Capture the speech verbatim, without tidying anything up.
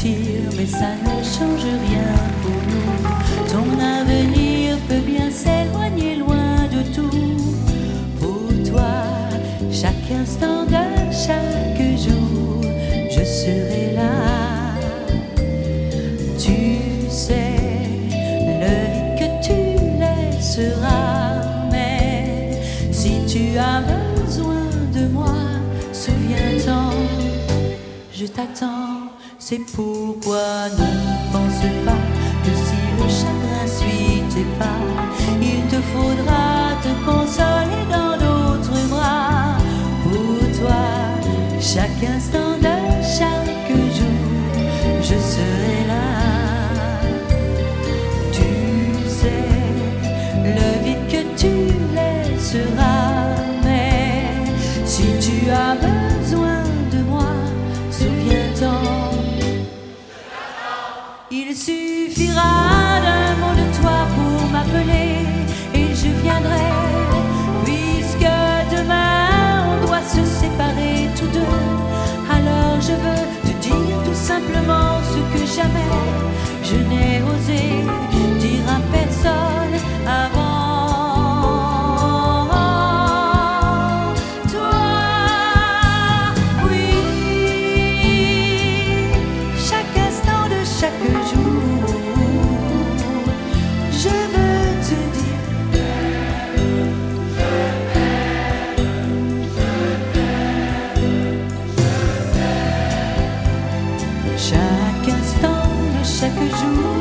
mentir, mais ça ne change rien pour nous. Ton avenir peut bien s'éloigner loin de tout. Pour toi, chaque instant de chaque jour, je serai là. Tu sais, le vide que tu laisseras, mais si tu as besoin de moi, souviens-t'en, je t'attends. C'est pourquoi ne pense pas que si le chagrin suit tes pas, il te faudra te consoler dans d'autres bras. Pour toi, chaque instant de chaque jour, je serai là. Tu sais, le vide que tu laisseras, mais si tu as besoin de moi, souviens-t'en. Il suffira d'un mot de toi pour m'appeler et je viendrai. Puisque demain on doit se séparer tous deux, alors je veux te dire tout simplement ce que jamais je n'ai osé dire à personne avant. Chaque instant, chaque jour,